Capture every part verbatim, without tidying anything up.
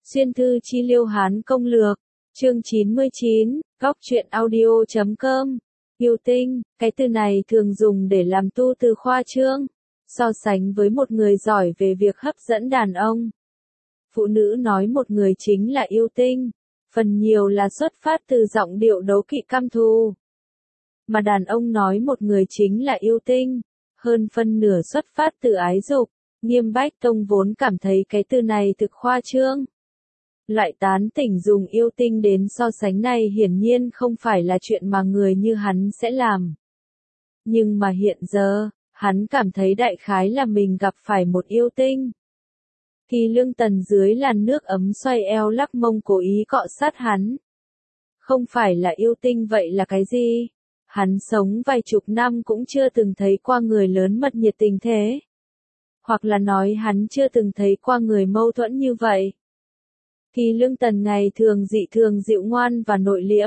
Xuyên thư chi liêu Hán công lược, chương chín mươi chín, góc truyện audio chấm com. Yêu tinh, cái từ này thường dùng để làm tu từ khoa trương, so sánh với một người giỏi về việc hấp dẫn đàn ông. Phụ nữ nói một người chính là yêu tinh, phần nhiều là xuất phát từ giọng điệu đố kỵ căm thù. Mà đàn ông nói một người chính là yêu tinh, hơn phân nửa xuất phát từ ái dục. Nghiêm Bách Tông vốn cảm thấy cái từ này thực khoa trương. Loại tán tỉnh dùng yêu tinh đến so sánh này hiển nhiên không phải là chuyện mà người như hắn sẽ làm. Nhưng mà hiện giờ, hắn cảm thấy đại khái là mình gặp phải một yêu tinh. Thì Lương Tần dưới làn nước ấm xoay eo lắc mông cố ý cọ sát hắn. Không phải là yêu tinh vậy là cái gì? Hắn sống vài chục năm cũng chưa từng thấy qua người lớn mật nhiệt tình thế. Hoặc là nói hắn chưa từng thấy qua người mâu thuẫn như vậy. Thì Lương Tần ngày thường dị thường dịu ngoan và nội liễm.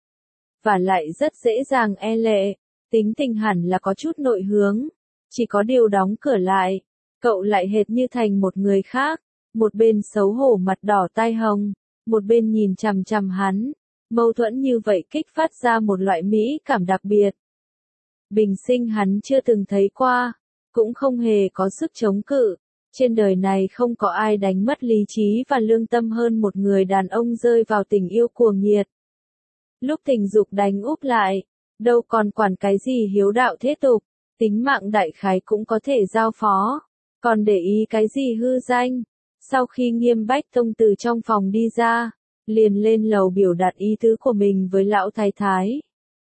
Và lại rất dễ dàng e lệ, tính tình hẳn là có chút nội hướng. Chỉ có điều đóng cửa lại, cậu lại hệt như thành một người khác. Một bên xấu hổ mặt đỏ tai hồng, một bên nhìn chằm chằm hắn. Mâu thuẫn như vậy kích phát ra một loại mỹ cảm đặc biệt. Bình sinh hắn chưa từng thấy qua, cũng không hề có sức chống cự. Trên đời này không có ai đánh mất lý trí và lương tâm hơn một người đàn ông rơi vào tình yêu cuồng nhiệt. Lúc tình dục đánh úp lại, đâu còn quản cái gì hiếu đạo thế tục, tính mạng đại khái cũng có thể giao phó, còn để ý cái gì hư danh. Sau khi Nghiêm Bách Tông từ trong phòng đi ra, liền lên lầu biểu đạt ý tứ của mình với lão thái thái.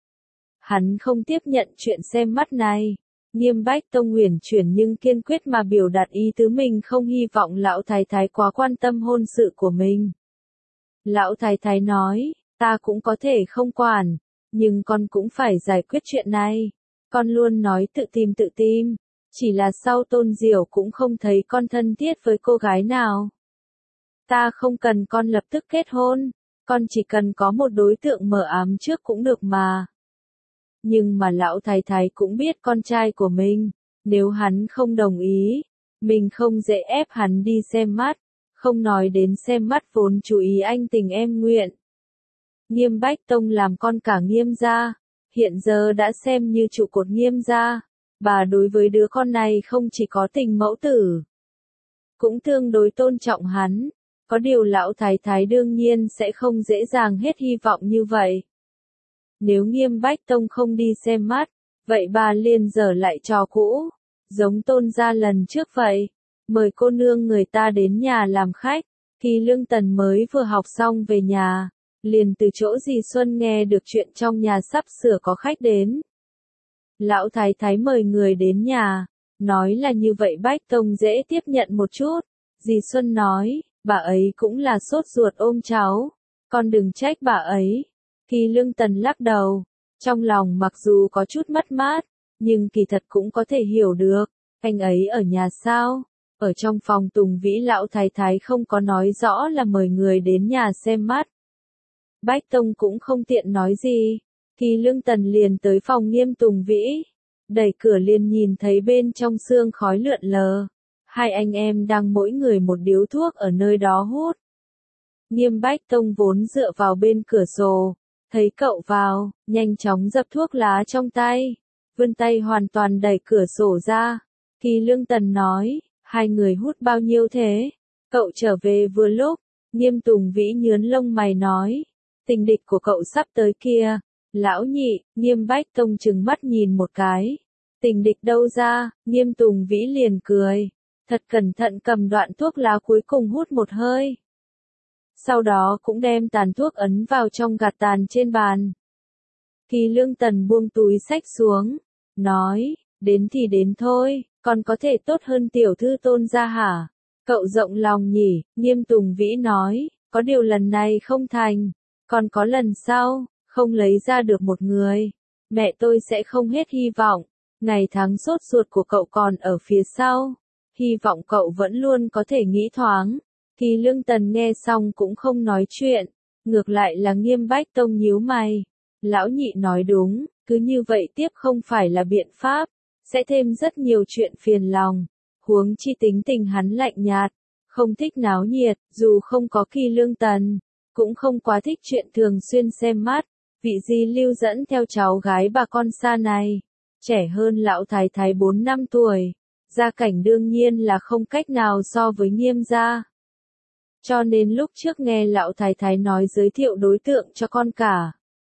Hắn không tiếp nhận chuyện xem mắt này. Nghiêm Bách Tông uyển chuyển nhưng kiên quyết mà biểu đạt ý tứ mình không hy vọng lão thái thái quá quan tâm hôn sự của mình. Lão thái thái nói, ta cũng có thể không quản, nhưng con cũng phải giải quyết chuyện này. Con luôn nói tự tìm tự tìm, chỉ là sau Tôn Diểu cũng không thấy con thân thiết với cô gái nào. Ta không cần con lập tức kết hôn, con chỉ cần có một đối tượng mờ ám trước cũng được mà. Nhưng mà lão thái thái cũng biết con trai của mình, nếu hắn không đồng ý, mình không dễ ép hắn đi xem mắt, không nói đến xem mắt vốn chú ý anh tình em nguyện. Nghiêm Bách Tông làm con cả Nghiêm gia, hiện giờ đã xem như trụ cột Nghiêm gia, bà đối với đứa con này không chỉ có tình mẫu tử, cũng tương đối tôn trọng hắn, có điều lão thái thái đương nhiên sẽ không dễ dàng hết hy vọng như vậy. Nếu Nghiêm Bách Tông không đi xem mắt, vậy bà liền dở lại trò cũ, giống Tôn gia lần trước vậy, mời cô nương người ta đến nhà làm khách. Thì Lương Tần mới vừa học xong về nhà, liền từ chỗ dì Xuân nghe được chuyện trong nhà sắp sửa có khách đến. Lão thái thái mời người đến nhà, nói là như vậy Bách Tông dễ tiếp nhận một chút. Dì Xuân nói, bà ấy cũng là sốt ruột ôm cháu, con đừng trách bà ấy. Thì Lương Tần lắc đầu, trong lòng mặc dù có chút mất mát, nhưng kỳ thật cũng có thể hiểu được, anh ấy ở nhà sao? Ở trong phòng Tùng Vĩ lão thái thái không có nói rõ là mời người đến nhà xem mắt. Bách Tông cũng không tiện nói gì, thì Lương Tần liền tới phòng Nghiêm Tùng Vĩ, đẩy cửa liền nhìn thấy bên trong sương khói lượn lờ, hai anh em đang mỗi người một điếu thuốc ở nơi đó hút. Nghiêm Bách Tông vốn dựa vào bên cửa sổ, thấy cậu vào, nhanh chóng dập thuốc lá trong tay, vươn tay hoàn toàn đẩy cửa sổ ra. Thì Lương Tần nói, hai người hút bao nhiêu thế? Cậu trở về vừa lúc. Nghiêm Tùng Vĩ nhướn lông mày nói, tình địch của cậu sắp tới kia. Lão nhị, Nghiêm Bách Tông trừng mắt nhìn một cái. Tình địch đâu ra? Nghiêm Tùng Vĩ liền cười, thật cẩn thận cầm đoạn thuốc lá cuối cùng hút một hơi. Sau đó cũng đem tàn thuốc ấn vào trong gạt tàn trên bàn. Thì Lương Tần buông túi xách xuống, nói, đến thì đến thôi, còn có thể tốt hơn tiểu thư Tôn gia hả? Cậu rộng lòng nhỉ? Nghiêm Tùng Vĩ nói, có điều lần này không thành, còn có lần sau, không lấy ra được một người. Mẹ tôi sẽ không hết hy vọng, ngày tháng sốt ruột của cậu còn ở phía sau, hy vọng cậu vẫn luôn có thể nghĩ thoáng. Thì Lương Tần nghe xong cũng không nói chuyện, ngược lại là Nghiêm Bách Tông nhíu mày. Lão nhị nói đúng, cứ như vậy tiếp không phải là biện pháp, sẽ thêm rất nhiều chuyện phiền lòng, huống chi tính tình hắn lạnh nhạt, không thích náo nhiệt, dù không có Kỳ Lương Tần, cũng không quá thích chuyện thường xuyên xem mắt, vị Di Lưu dẫn theo cháu gái bà con xa này, trẻ hơn lão thái thái bốn năm tuổi, gia cảnh đương nhiên là không cách nào so với Nghiêm gia. Cho nên lúc trước nghe lão thái thái nói giới thiệu đối tượng cho con cả,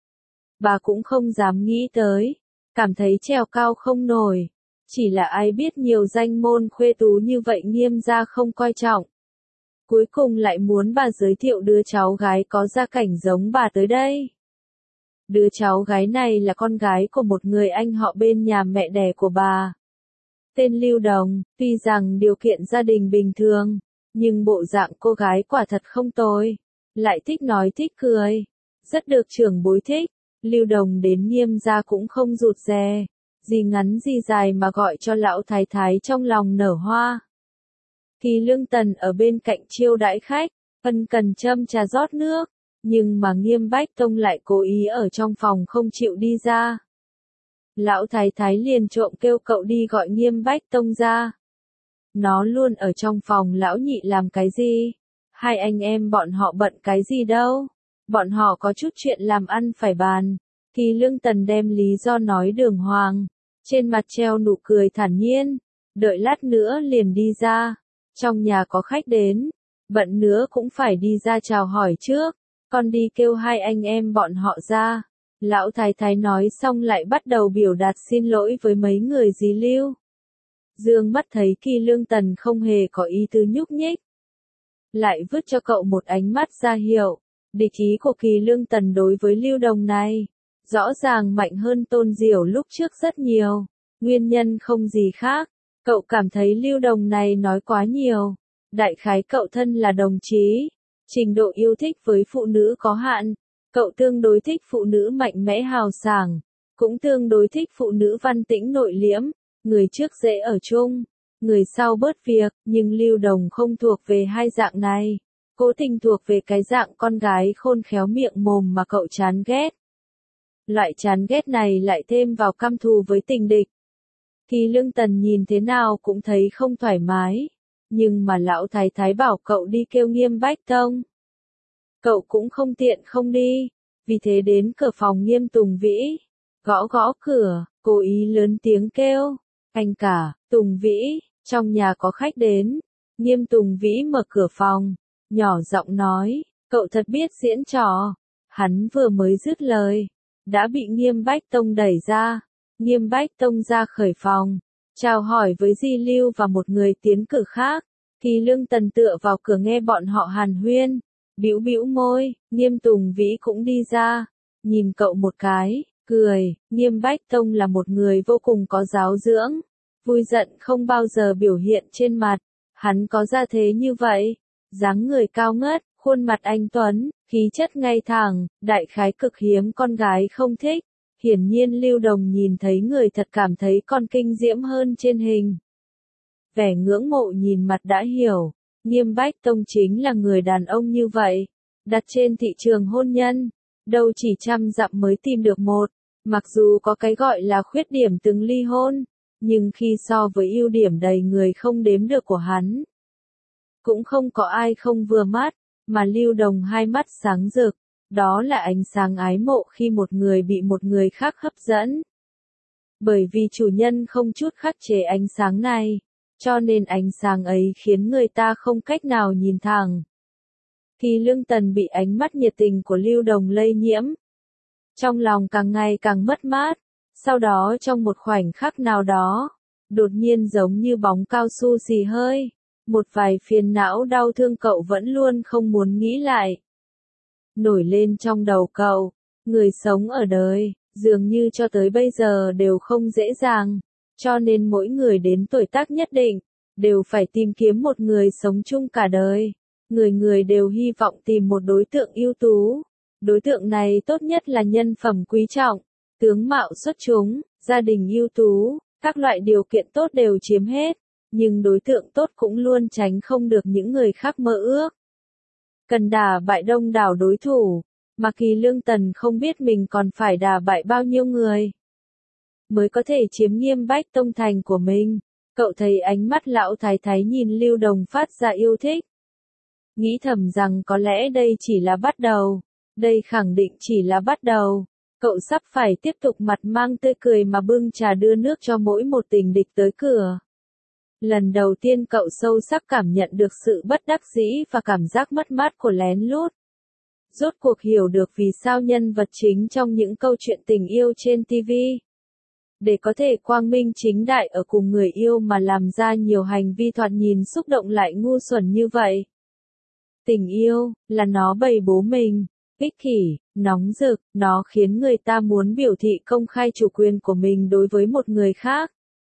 bà cũng không dám nghĩ tới, cảm thấy trèo cao không nổi, chỉ là ai biết nhiều danh môn khuê tú như vậy Nghiêm gia không coi trọng. Cuối cùng lại muốn bà giới thiệu đứa cháu gái có gia cảnh giống bà tới đây. Đứa cháu gái này là con gái của một người anh họ bên nhà mẹ đẻ của bà. Tên Lưu Đồng, tuy rằng điều kiện gia đình bình thường, nhưng bộ dạng cô gái quả thật không tồi, lại thích nói thích cười, rất được trưởng bối thích. Lưu Đồng đến Nghiêm gia cũng không rụt rè, gì ngắn gì dài mà gọi cho lão thái thái trong lòng nở hoa. Kỳ Lương Tần ở bên cạnh chiêu đãi khách, ân cần châm trà rót nước, nhưng mà Nghiêm Bách Tông lại cố ý ở trong phòng không chịu đi ra. Lão thái thái liền trộm kêu cậu đi gọi Nghiêm Bách Tông ra. Nó luôn ở trong phòng lão nhị làm cái gì? Hai anh em bọn họ bận cái gì đâu? Bọn họ có chút chuyện làm ăn phải bàn. Kỳ Lương Tần đem lý do nói đường hoàng, trên mặt treo nụ cười thản nhiên, đợi lát nữa liền đi ra. Trong nhà có khách đến, bận nữa cũng phải đi ra chào hỏi trước, con đi kêu hai anh em bọn họ ra. Lão thái thái nói xong lại bắt đầu biểu đạt xin lỗi với mấy người Di Lưu. Dương mắt thấy Kỳ Lương Tần không hề có ý tứ nhúc nhích, lại vứt cho cậu một ánh mắt ra hiệu, địch ý của Kỳ Lương Tần đối với Lưu Đồng này, rõ ràng mạnh hơn Tôn Diểu lúc trước rất nhiều, nguyên nhân không gì khác, cậu cảm thấy Lưu Đồng này nói quá nhiều, đại khái cậu thân là đồng chí, trình độ yêu thích với phụ nữ có hạn, cậu tương đối thích phụ nữ mạnh mẽ hào sảng, cũng tương đối thích phụ nữ văn tĩnh nội liễm, người trước dễ ở chung, người sau bớt việc, nhưng Lưu Đồng không thuộc về hai dạng này, cố tình thuộc về cái dạng con gái khôn khéo miệng mồm mà cậu chán ghét. Loại chán ghét này lại thêm vào căm thù với tình địch. Kỳ Lương Tần nhìn thế nào cũng thấy không thoải mái, nhưng mà lão thái thái bảo cậu đi kêu Nghiêm Bách Tông. Cậu cũng không tiện không đi, vì thế đến cửa phòng Nghiêm Tùng Vĩ, gõ gõ cửa, cố ý lớn tiếng kêu, anh cả, Tùng Vĩ, trong nhà có khách đến. Nghiêm Tùng Vĩ mở cửa phòng, nhỏ giọng nói, cậu thật biết diễn trò. Hắn vừa mới dứt lời, đã bị Nghiêm Bách Tông đẩy ra. Nghiêm Bách Tông ra khởi phòng, chào hỏi với Di Lưu và một người tiến cử khác. Kỳ Lương Tần tựa vào cửa nghe bọn họ hàn huyên, bĩu bĩu môi. Nghiêm Tùng Vĩ cũng đi ra, nhìn cậu một cái, cười. Nghiêm Bách Tông là một người vô cùng có giáo dưỡng, vui giận không bao giờ biểu hiện trên mặt. Hắn có gia thế như vậy, dáng người cao ngất, khuôn mặt anh tuấn, khí chất ngay thẳng, đại khái cực hiếm con gái không thích. Hiển nhiên Lưu Đồng nhìn thấy người thật cảm thấy còn kinh diễm hơn trên hình. Vẻ ngưỡng mộ nhìn mặt đã hiểu, Nghiêm Bách Tông chính là người đàn ông như vậy, đặt trên thị trường hôn nhân, đâu chỉ trăm dặm mới tìm được một, mặc dù có cái gọi là khuyết điểm từng ly hôn, nhưng khi so với ưu điểm đầy người không đếm được của hắn, cũng không có ai không vừa mắt, mà Lưu Đồng hai mắt sáng rực. Đó là ánh sáng ái mộ khi một người bị một người khác hấp dẫn. Bởi vì chủ nhân không chút khắc chế ánh sáng này, cho nên ánh sáng ấy khiến người ta không cách nào nhìn thẳng. Kỳ Lương Tần bị ánh mắt nhiệt tình của Lưu Đồng lây nhiễm. Trong lòng càng ngày càng mất mát, sau đó trong một khoảnh khắc nào đó, đột nhiên giống như bóng cao su xì hơi, một vài phiền não đau thương cậu vẫn luôn không muốn nghĩ lại. Nổi lên trong đầu cậu, người sống ở đời, dường như cho tới bây giờ đều không dễ dàng, cho nên mỗi người đến tuổi tác nhất định, đều phải tìm kiếm một người sống chung cả đời. Người người đều hy vọng tìm một đối tượng ưu tú, đối tượng này tốt nhất là nhân phẩm quý trọng, tướng mạo xuất chúng, gia đình ưu tú, các loại điều kiện tốt đều chiếm hết, nhưng đối tượng tốt cũng luôn tránh không được những người khác mơ ước. Cần đả bại đông đảo đối thủ, mà Kỳ Lương Tần không biết mình còn phải đả bại bao nhiêu người mới có thể chiếm Nghiêm Bách Tông thành của mình. Cậu thấy ánh mắt lão thái thái nhìn Lưu Đồng phát ra yêu thích, nghĩ thầm rằng có lẽ đây chỉ là bắt đầu. Đây khẳng định chỉ là bắt đầu. Cậu sắp phải tiếp tục mặt mang tươi cười mà bưng trà đưa nước cho mỗi một tình địch tới cửa. Lần đầu tiên cậu sâu sắc cảm nhận được sự bất đắc dĩ và cảm giác mất mát của lén lút. Rốt cuộc hiểu được vì sao nhân vật chính trong những câu chuyện tình yêu trên ti vi. Để có thể quang minh chính đại ở cùng người yêu mà làm ra nhiều hành vi thoạt nhìn xúc động lại ngu xuẩn như vậy. Tình yêu, là nó bày bố mình, ích kỷ, nóng rực, nó khiến người ta muốn biểu thị công khai chủ quyền của mình đối với một người khác.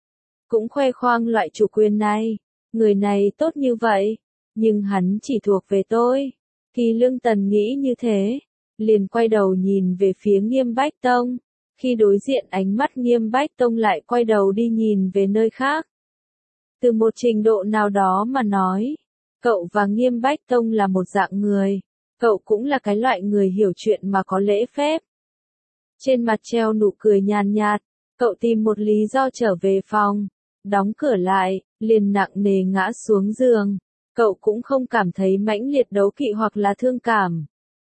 Cũng khoe khoang loại chủ quyền này, người này tốt như vậy, nhưng hắn chỉ thuộc về tôi. Thì Lương Tần nghĩ như thế, liền quay đầu nhìn về phía Nghiêm Bách Tông. Khi đối diện ánh mắt Nghiêm Bách Tông lại quay đầu đi nhìn về nơi khác. Từ một trình độ nào đó mà nói, cậu và Nghiêm Bách Tông là một dạng người. Cậu cũng là cái loại người hiểu chuyện mà có lễ phép. Trên mặt treo nụ cười nhàn nhạt, cậu tìm một lý do trở về phòng, đóng cửa lại, liền nặng nề ngã xuống giường. Cậu cũng không cảm thấy mãnh liệt đấu kỵ hoặc là thương cảm.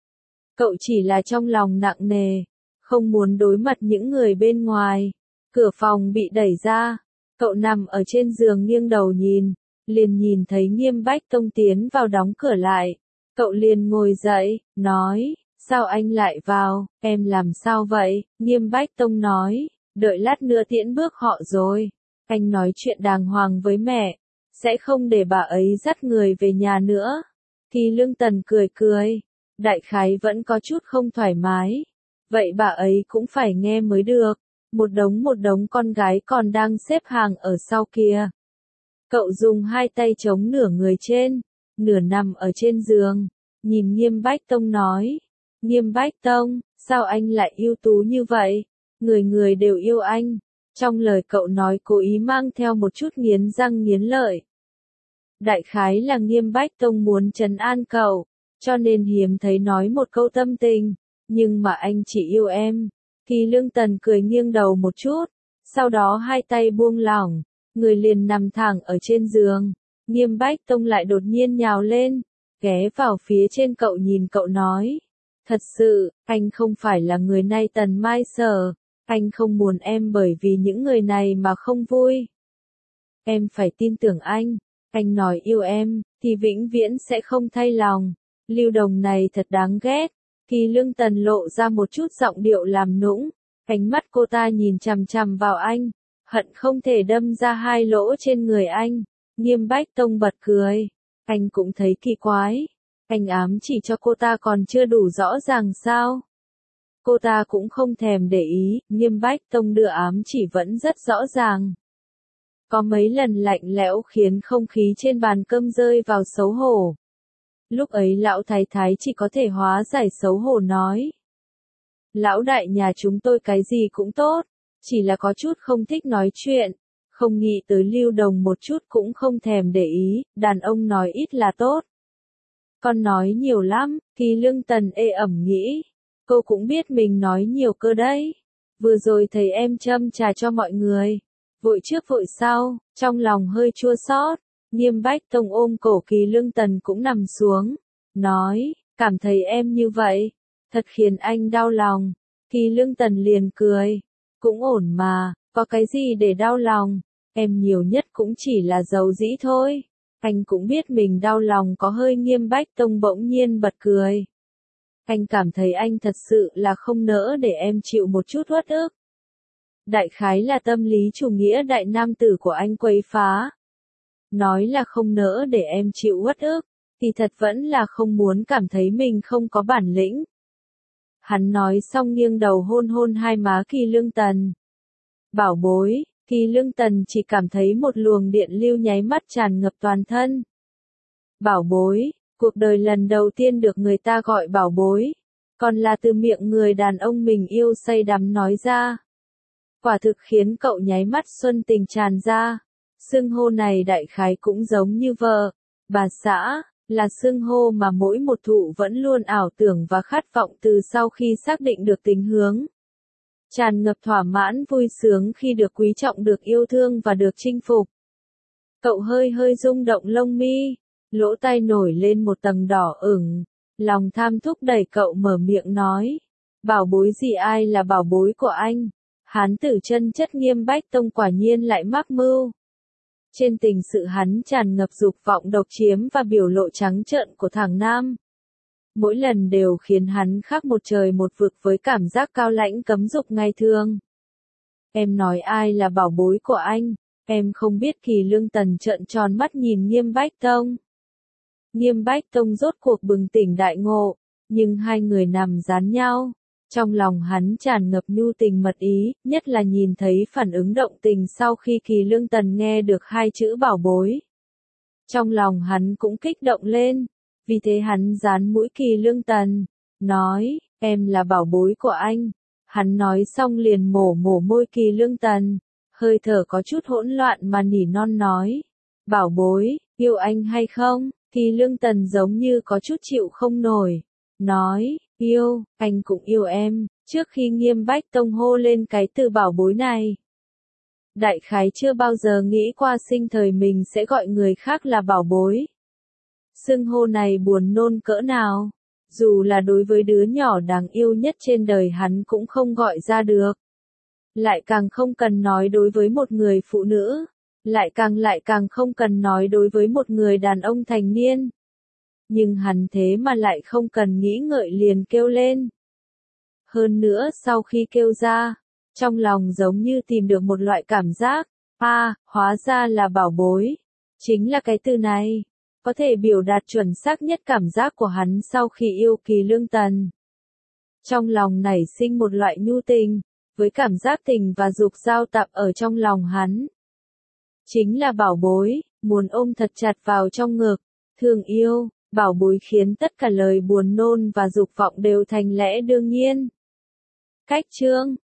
Cậu chỉ là trong lòng nặng nề, không muốn đối mặt những người bên ngoài. Cửa phòng bị đẩy ra, cậu nằm ở trên giường nghiêng đầu nhìn, liền nhìn thấy Nghiêm Bách Tông tiến vào đóng cửa lại. Cậu liền ngồi dậy, nói, sao anh lại vào, em làm sao vậy? Nghiêm Bách Tông nói, đợi lát nữa tiễn bước họ rồi. Anh nói chuyện đàng hoàng với mẹ, sẽ không để bà ấy dắt người về nhà nữa. Thì Lương Tần cười cười, đại khái vẫn có chút không thoải mái. Vậy bà ấy cũng phải nghe mới được, một đống một đống con gái còn đang xếp hàng ở sau kia. Cậu dùng hai tay chống nửa người trên, nửa nằm ở trên giường, nhìn Nghiêm Bách Tông nói, Nghiêm Bách Tông, sao anh lại ưu tú như vậy? Người người đều yêu anh. Trong lời cậu nói cố ý mang theo một chút nghiến răng nghiến lợi. Đại khái là Nghiêm Bách Tông muốn trấn an cậu, cho nên hiếm thấy nói một câu tâm tình, nhưng mà anh chỉ yêu em. Thì Lương Tần cười nghiêng đầu một chút, sau đó hai tay buông lỏng, người liền nằm thẳng ở trên giường. Nghiêm Bách Tông lại đột nhiên nhào lên, ghé vào phía trên cậu nhìn cậu nói, thật sự, anh không phải là người nay Tần Mai Sở, anh không muốn em bởi vì những người này mà không vui. Em phải tin tưởng anh, anh nói yêu em, thì vĩnh viễn sẽ không thay lòng. Lưu Đồng này thật đáng ghét. Thì Lương Tần lộ ra một chút giọng điệu làm nũng, ánh mắt cô ta nhìn chằm chằm vào anh, hận không thể đâm ra hai lỗ trên người anh. Nghiêm Bách Tông bật cười, anh cũng thấy kỳ quái, anh ám chỉ cho cô ta còn chưa đủ rõ ràng sao? Cô ta cũng không thèm để ý, Nghiêm Bách Tông đưa ám chỉ vẫn rất rõ ràng. Có mấy lần lạnh lẽo khiến không khí trên bàn cơm rơi vào xấu hổ. Lúc ấy lão thái thái chỉ có thể hóa giải xấu hổ nói. Lão đại nhà chúng tôi cái gì cũng tốt, chỉ là có chút không thích nói chuyện, không nghĩ tới Lưu Đồng một chút cũng không thèm để ý, đàn ông nói ít là tốt. Con nói nhiều lắm, thì Lương Tần ê ẩm nghĩ, cô cũng biết mình nói nhiều cơ đấy. Vừa rồi thấy em châm trà cho mọi người, vội trước vội sau, trong lòng hơi chua xót. Nghiêm Bách Tông ôm cổ Kỳ Lương Tần cũng nằm xuống, nói, cảm thấy em như vậy, thật khiến anh đau lòng. Kỳ Lương Tần liền cười, cũng ổn mà, có cái gì để đau lòng, em nhiều nhất cũng chỉ là giàu dĩ thôi. Anh cũng biết mình đau lòng có hơi. Nghiêm Bách Tông bỗng nhiên bật cười. Anh cảm thấy anh thật sự là không nỡ để em chịu một chút uất ức. Đại khái là tâm lý chủ nghĩa đại nam tử của anh quấy phá. Nói là không nỡ để em chịu uất ức, thì thật vẫn là không muốn cảm thấy mình không có bản lĩnh. Hắn nói xong nghiêng đầu hôn hôn hai má Kỳ Lương Tần. Bảo bối, Kỳ Lương Tần chỉ cảm thấy một luồng điện lưu nháy mắt tràn ngập toàn thân. Bảo bối, cuộc đời lần đầu tiên được người ta gọi bảo bối, còn là từ miệng người đàn ông mình yêu say đắm nói ra. Quả thực khiến cậu nháy mắt xuân tình tràn ra. Xưng hô này đại khái cũng giống như vợ, bà xã, là xưng hô mà mỗi một thụ vẫn luôn ảo tưởng và khát vọng từ sau khi xác định được tính hướng. Tràn ngập thỏa mãn vui sướng khi được quý trọng, được yêu thương và được chinh phục. Cậu hơi hơi rung động lông mi, lỗ tai nổi lên một tầng đỏ ửng, lòng tham thúc đẩy cậu mở miệng nói, bảo bối gì, ai là bảo bối của anh? Hán tử chân chất Nghiêm Bách Tông quả nhiên lại mắc mưu. Trên tình sự hắn tràn ngập dục vọng độc chiếm và biểu lộ trắng trợn của thằng nam. Mỗi lần đều khiến hắn khác một trời một vực với cảm giác cao lãnh cấm dục ngày thường. Em nói ai là bảo bối của anh? Em không biết. Kỳ Lương Tần trợn tròn mắt nhìn Nghiêm Bách Tông. Nghiêm Bách Tông rốt cuộc bừng tỉnh đại ngộ, nhưng hai người nằm dán nhau. Trong lòng hắn tràn ngập nhu tình mật ý, nhất là nhìn thấy phản ứng động tình sau khi Kỳ Lương Tần nghe được hai chữ bảo bối. Trong lòng hắn cũng kích động lên, vì thế hắn dán mũi Kỳ Lương Tần, nói, em là bảo bối của anh. Hắn nói xong liền mổ mổ môi Kỳ Lương Tần, hơi thở có chút hỗn loạn mà nỉ non nói, bảo bối, yêu anh hay không? Kỳ Lương Tần giống như có chút chịu không nổi, nói, yêu, anh cũng yêu em. Trước khi Nghiêm Bách Tông hô lên cái từ bảo bối này, đại khái chưa bao giờ nghĩ qua sinh thời mình sẽ gọi người khác là bảo bối. Xưng hô này buồn nôn cỡ nào, dù là đối với đứa nhỏ đáng yêu nhất trên đời hắn cũng không gọi ra được. Lại càng không cần nói đối với một người phụ nữ, lại càng lại càng không cần nói đối với một người đàn ông thành niên. Nhưng hắn thế mà lại không cần nghĩ ngợi liền kêu lên. Hơn nữa sau khi kêu ra, trong lòng giống như tìm được một loại cảm giác, a, à, hóa ra là bảo bối. Chính là cái từ này, có thể biểu đạt chuẩn xác nhất cảm giác của hắn sau khi yêu Kỳ Lương Tần. Trong lòng nảy sinh một loại nhu tình, với cảm giác tình và dục giao tạp ở trong lòng hắn. Chính là bảo bối, muốn ôm thật chặt vào trong ngực, thương yêu, bảo bối khiến tất cả lời buồn nôn và dục vọng đều thành lẽ đương nhiên. Cách chương